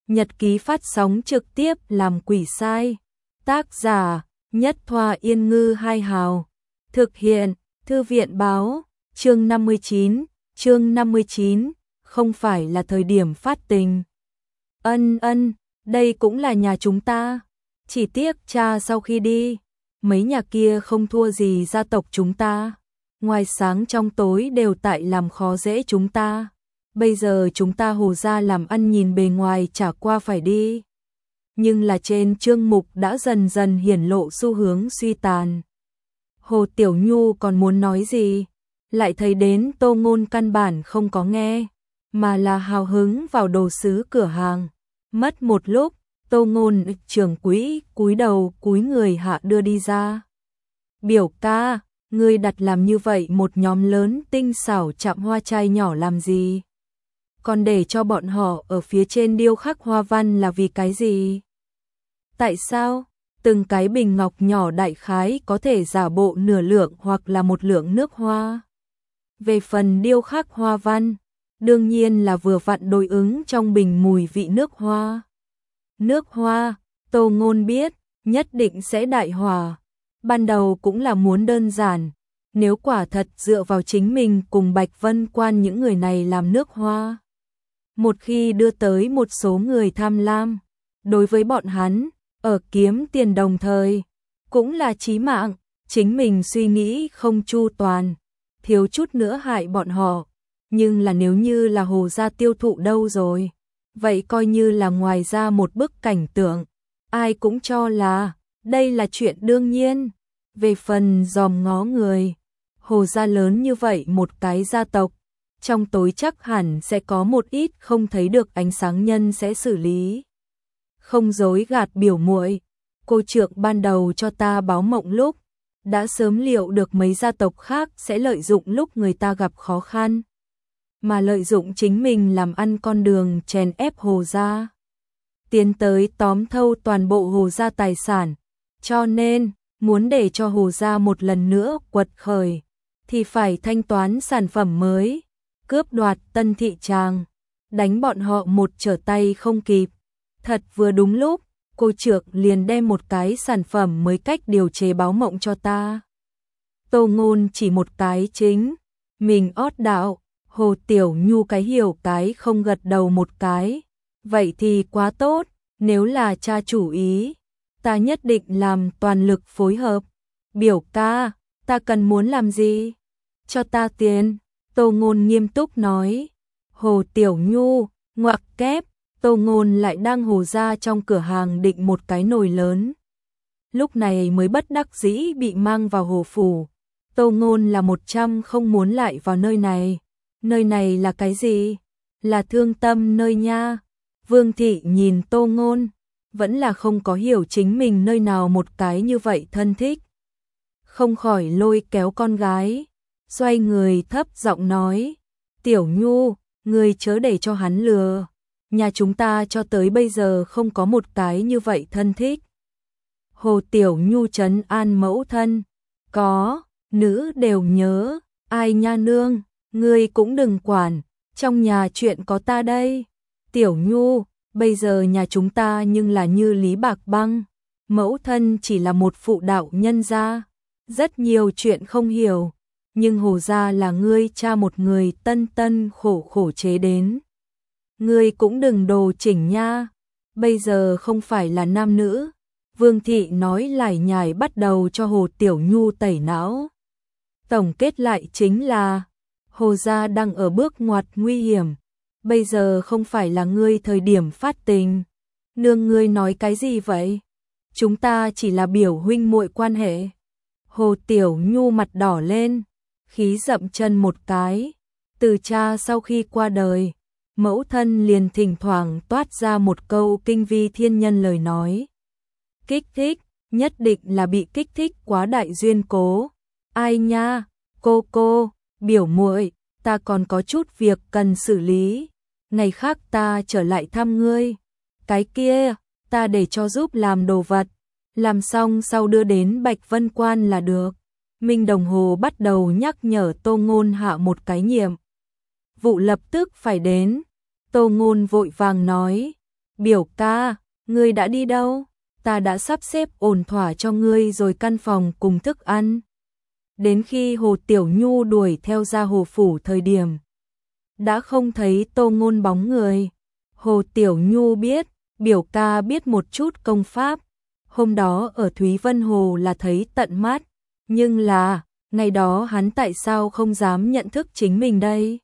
Nhật ký phát sóng trực tiếp làm quỷ sai. Tác giả Nhất Thoa Yên Ngư Hai Hào. Thực hiện Thư viện Báo. Chương 59, không phải là thời điểm phát tình. Ân, đây cũng là nhà chúng ta. Chỉ tiếc cha sau khi đi, mấy nhà kia không thua gì gia tộc chúng ta. Ngoài sáng trong tối đều tại làm khó dễ chúng ta. Bây giờ chúng ta Hồ gia làm ăn nhìn bề ngoài chả qua phải đi. Nhưng là trên chương mục đã dần dần hiển lộ xu hướng suy tàn. Hồ Tiểu Nhu còn muốn nói gì, lại thấy đến Tô Ngôn căn bản không có nghe, mà là hào hứng vào đồ sứ cửa hàng. Mất một lúc, Tô Ngôn trưởng quỹ cúi đầu cúi người hạ đưa đi ra. Biểu ca, ngươi đặt làm như vậy một nhóm lớn tinh xảo chạm hoa chai nhỏ làm gì? Còn để cho bọn họ ở phía trên điêu khắc hoa văn là vì cái gì? Tại sao? Từng cái bình ngọc nhỏ đại khái có thể giả bộ nửa lượng hoặc là một lượng nước hoa. Về phần điêu khắc hoa văn, đương nhiên là vừa vặn đối ứng trong bình mùi vị nước hoa. Nước hoa, Tô Ngôn biết, nhất định sẽ đại hòa. Ban đầu cũng là muốn đơn giản, nếu quả thật dựa vào chính mình cùng Bạch Vân Quan những người này làm nước hoa. Một khi đưa tới một số người tham lam, đối với bọn hắn, ở kiếm tiền đồng thời, cũng là chí mạng, chính mình suy nghĩ không chu toàn, thiếu chút nữa hại bọn họ. Nhưng là nếu như là Hồ gia tiêu thụ đâu rồi, vậy coi như là ngoài ra một bức cảnh tượng, ai cũng cho là đây là chuyện đương nhiên. Về phần dòm ngó người, Hồ gia lớn như vậy một cái gia tộc, trong tối chắc hẳn sẽ có một ít không thấy được ánh sáng nhân sẽ xử lý. Không dối gạt biểu muội, cô trượng ban đầu cho ta báo mộng lúc, đã sớm liệu được mấy gia tộc khác sẽ lợi dụng lúc người ta gặp khó khăn, mà lợi dụng chính mình làm ăn con đường chèn ép Hồ gia, tiến tới tóm thâu toàn bộ Hồ gia tài sản. Cho nên, muốn để cho Hồ gia một lần nữa quật khởi, thì phải thanh toán sản phẩm mới, cướp đoạt tân thị tràng, đánh bọn họ một trở tay không kịp. Thật vừa đúng lúc, cô trượng liền đem một cái sản phẩm mới cách điều chế báo mộng cho ta. Tô Ngôn chỉ một cái chính, mình ót đạo, Hồ Tiểu Nhu cái hiểu cái không gật đầu một cái. Vậy thì quá tốt, nếu là cha chủ ý, ta nhất định làm toàn lực phối hợp. Biểu ca, ta cần muốn làm gì? Cho ta tiền. Tô Ngôn nghiêm túc nói. Hồ Tiểu Nhu, ngoặc kép, Tô Ngôn lại đang Hồ gia trong cửa hàng định một cái nồi lớn. Lúc này mới bất đắc dĩ bị mang vào Hồ phủ. Tô Ngôn là 100 không muốn lại vào nơi này. Nơi này là cái gì? Là thương tâm nơi nha. Vương thị nhìn Tô Ngôn, vẫn là không có hiểu chính mình nơi nào một cái như vậy thân thích. Không khỏi lôi kéo con gái, xoay người thấp giọng nói, Tiểu Nhu, người chớ để cho hắn lừa, nhà chúng ta cho tới bây giờ không có một cái như vậy thân thích. Hồ Tiểu Nhu trấn an mẫu thân, có, nữ đều nhớ, ai nha nương, ngươi cũng đừng quản, trong nhà chuyện có ta đây. Tiểu Nhu, bây giờ nhà chúng ta nhưng là như Lý Bạc Băng, mẫu thân chỉ là một phụ đạo nhân gia, rất nhiều chuyện không hiểu, nhưng Hồ gia là ngươi cha một người tân tân khổ khổ chế đến. Ngươi cũng đừng đồ chỉnh nha, bây giờ không phải là nam nữ. Vương thị nói lải nhải bắt đầu cho Hồ Tiểu Nhu tẩy não. Tổng kết lại chính là, Hồ gia đang ở bước ngoặt nguy hiểm, bây giờ không phải là ngươi thời điểm phát tình. Nương ngươi nói cái gì vậy? Chúng ta chỉ là biểu huynh muội quan hệ. Hồ Tiểu Nhu mặt đỏ lên, khí dậm chân một cái. Từ cha sau khi qua đời, mẫu thân liền thỉnh thoảng toát ra một câu kinh vi thiên nhân lời nói. Kích thích, nhất định là bị kích thích quá đại duyên cố. Ai nha, cô, biểu muội, ta còn có chút việc cần xử lý. Ngày khác ta trở lại thăm ngươi. Cái kia, ta để cho giúp làm đồ vật. Làm xong sau đưa đến Bạch Vân Quan là được. Minh đồng hồ bắt đầu nhắc nhở Tô Ngôn hạ một cái nhiệm vụ lập tức phải đến. Tô Ngôn vội vàng nói, Biểu ca, ngươi đã đi đâu? Ta đã sắp xếp ổn thỏa cho ngươi rồi căn phòng cùng thức ăn. Đến khi Hồ Tiểu Nhu đuổi theo ra Hồ Phủ thời điểm, đã không thấy Tô Ngôn bóng người. Hồ Tiểu Nhu biết, biểu ca biết một chút công pháp. Hôm đó ở Thúy Vân Hồ là thấy tận mắt. Nhưng là, ngày đó hắn tại sao không dám nhận thức chính mình đây?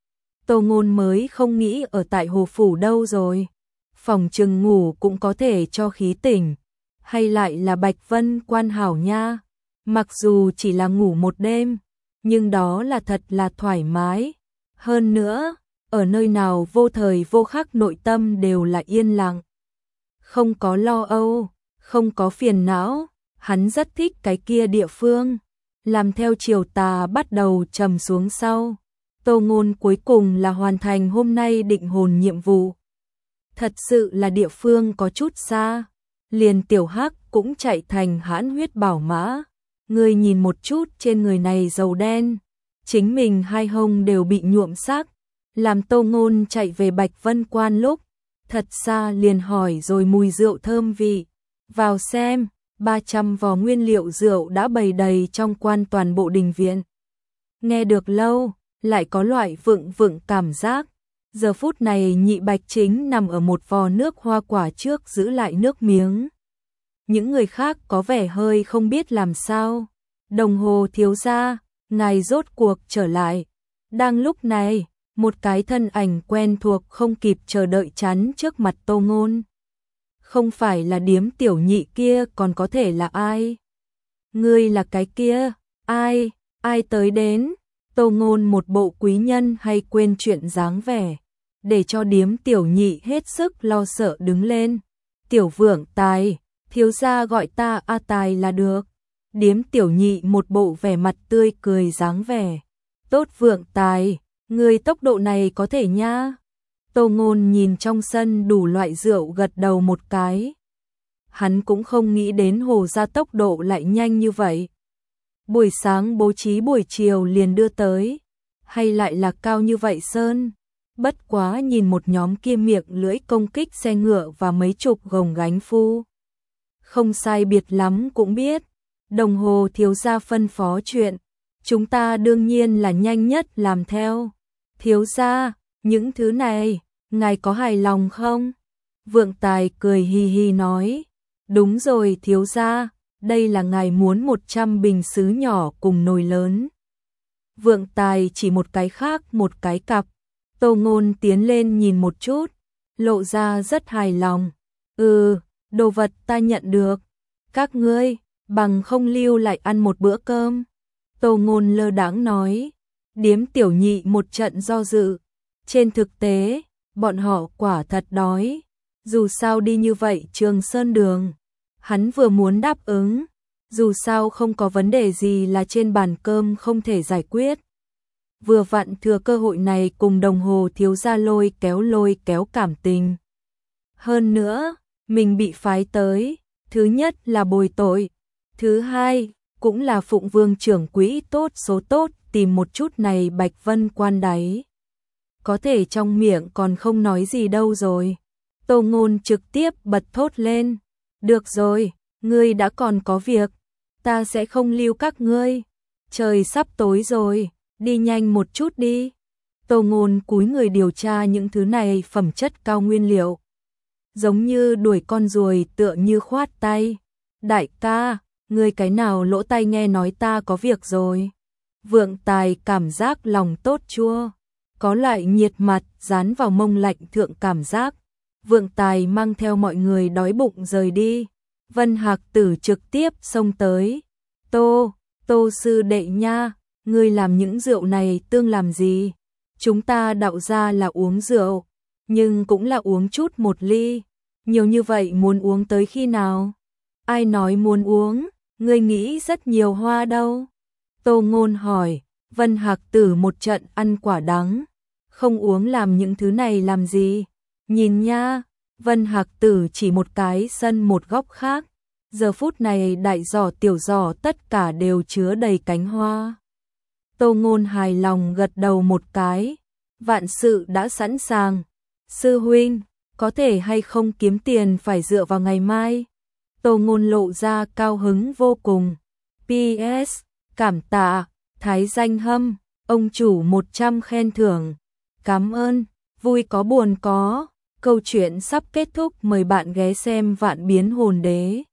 Tô Ngôn mới không nghĩ ở tại Hồ Phủ đâu rồi. Phòng chừng ngủ cũng có thể cho khí tỉnh. Hay lại là Bạch Vân Quan hảo nha. Mặc dù chỉ là ngủ một đêm, nhưng đó là thật là thoải mái. Hơn nữa, ở nơi nào vô thời vô khắc nội tâm đều là yên lặng. Không có lo âu, không có phiền não, hắn rất thích cái kia địa phương. Làm theo chiều tà bắt đầu trầm xuống sau. Tô Ngôn cuối cùng là hoàn thành hôm nay định hồn nhiệm vụ. Thật sự là địa phương có chút xa. Liền Tiểu Hắc cũng chạy thành hãn huyết bảo mã. Người nhìn một chút trên người này dầu đen. Chính mình hai hông đều bị nhuộm sắc. Làm Tô Ngôn chạy về Bạch Vân Quan lúc thật xa liền hỏi rồi mùi rượu thơm vị. Vào xem, 300 vò nguyên liệu rượu đã bày đầy trong quan toàn bộ đình viện. Nghe được lâu, lại có loại vựng vựng cảm giác. Giờ phút này Nhị Bạch chính nằm ở một vò nước hoa quả trước giữ lại nước miếng. Những người khác có vẻ hơi không biết làm sao. Đồng Hồ thiếu gia, ngài rốt cuộc trở lại. Đang lúc này, một cái thân ảnh quen thuộc không kịp chờ đợi chắn trước mặt Tô Ngôn. Không phải là Điếm Tiểu Nhị kia còn có thể là ai? Ngươi là cái kia, ai, ai tới đến? Tô Ngôn một bộ quý nhân hay quên chuyện dáng vẻ, để cho Điếm Tiểu Nhị hết sức lo sợ đứng lên. Tiểu Vượng Tài, thiếu gia gọi ta A Tài là được. Điếm Tiểu Nhị một bộ vẻ mặt tươi cười dáng vẻ. Tốt Vượng Tài, người tốc độ này có thể nha. Tô Ngôn nhìn trong sân đủ loại rượu gật đầu một cái. Hắn cũng không nghĩ đến Hồ gia tốc độ lại nhanh như vậy. Buổi sáng bố trí buổi chiều liền đưa tới. Hay lại là cao như vậy sơn? Bất quá nhìn một nhóm kia miệng lưỡi công kích xe ngựa và mấy chục gồng gánh phu. Không sai biệt lắm cũng biết. Đồng Hồ thiếu gia phân phó chuyện. Chúng ta đương nhiên là nhanh nhất làm theo. Thiếu gia, những thứ này, ngài có hài lòng không? Vượng Tài cười hi hi nói. Đúng rồi thiếu gia, đây là ngài muốn 100 bình sứ nhỏ cùng nồi lớn. Vượng Tài chỉ một cái khác một cái cặp. Tô Ngôn tiến lên nhìn một chút, lộ ra rất hài lòng. Đồ vật ta nhận được. Các ngươi, bằng không lưu lại ăn một bữa cơm. Tô Ngôn lơ đãng nói. Điếm Tiểu Nhị một trận do dự. Trên thực tế, bọn họ quả thật đói. Dù sao đi như vậy Trường Sơn đường, hắn vừa muốn đáp ứng. Dù sao không có vấn đề gì là trên bàn cơm không thể giải quyết. Vừa vặn thừa cơ hội này cùng Đồng Hồ thiếu gia lôi kéo cảm tình. Hơn nữa, mình bị phái tới, thứ nhất là bồi tội, thứ hai cũng là phụng vương trưởng quỹ tốt số tốt tìm một chút này Bạch Vân Quan đáy. Có thể trong miệng còn không nói gì đâu rồi. Tô Ngôn trực tiếp bật thốt lên. Được rồi, ngươi đã còn có việc, ta sẽ không lưu các ngươi. Trời sắp tối rồi, đi nhanh một chút đi. Tô Ngôn cúi người điều tra những thứ này phẩm chất cao nguyên liệu. Giống như đuổi con ruồi tựa như khoát tay. Đại ca, ngươi cái nào lỗ tai nghe nói ta có việc rồi. Vượng Tài cảm giác lòng tốt chua. Có loại nhiệt mặt dán vào mông lạnh thượng cảm giác. Vượng Tài mang theo mọi người đói bụng rời đi. Vân Hạc Tử trực tiếp xông tới. Tô sư đệ nha, ngươi làm những rượu này tương làm gì? Chúng ta đạo ra là uống rượu, nhưng cũng là uống chút một ly. Nhiều như vậy muốn uống tới khi nào? Ai nói muốn uống, ngươi nghĩ rất nhiều hoa đâu. Tô Ngôn hỏi, Vân Hạc Tử một trận ăn quả đắng. Không uống làm những thứ này làm gì? Nhìn nha, Vân Hạc Tử chỉ một cái sân một góc khác. Giờ phút này đại giỏ tiểu giỏ tất cả đều chứa đầy cánh hoa. Tô Ngôn hài lòng gật đầu một cái. Vạn sự đã sẵn sàng. Sư huynh, có thể hay không kiếm tiền phải dựa vào ngày mai. Tô Ngôn lộ ra cao hứng vô cùng. PS, cảm tạ, Thái Danh Hâm, ông chủ 100 khen thưởng. Cảm ơn, vui có buồn có. Câu chuyện sắp kết thúc, mời bạn ghé xem Vạn Biến Hồn Đế.